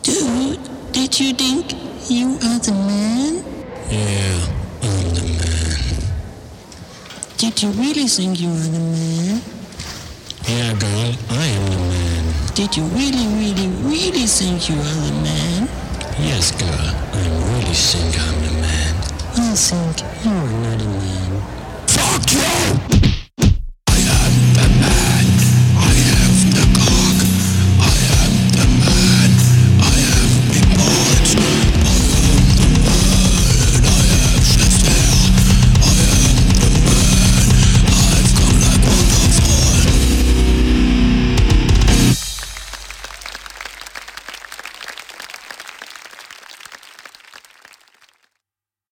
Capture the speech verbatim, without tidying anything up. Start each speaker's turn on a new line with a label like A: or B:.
A: Dude, did you think you are the man?
B: Yeah, I'm the man.
A: Did you really think you are the man?
B: Yeah, girl, I am the man.
A: Did you really, really, really think you are the man?
B: Yes, girl, I really think I'm the man.
A: I think you are not a man.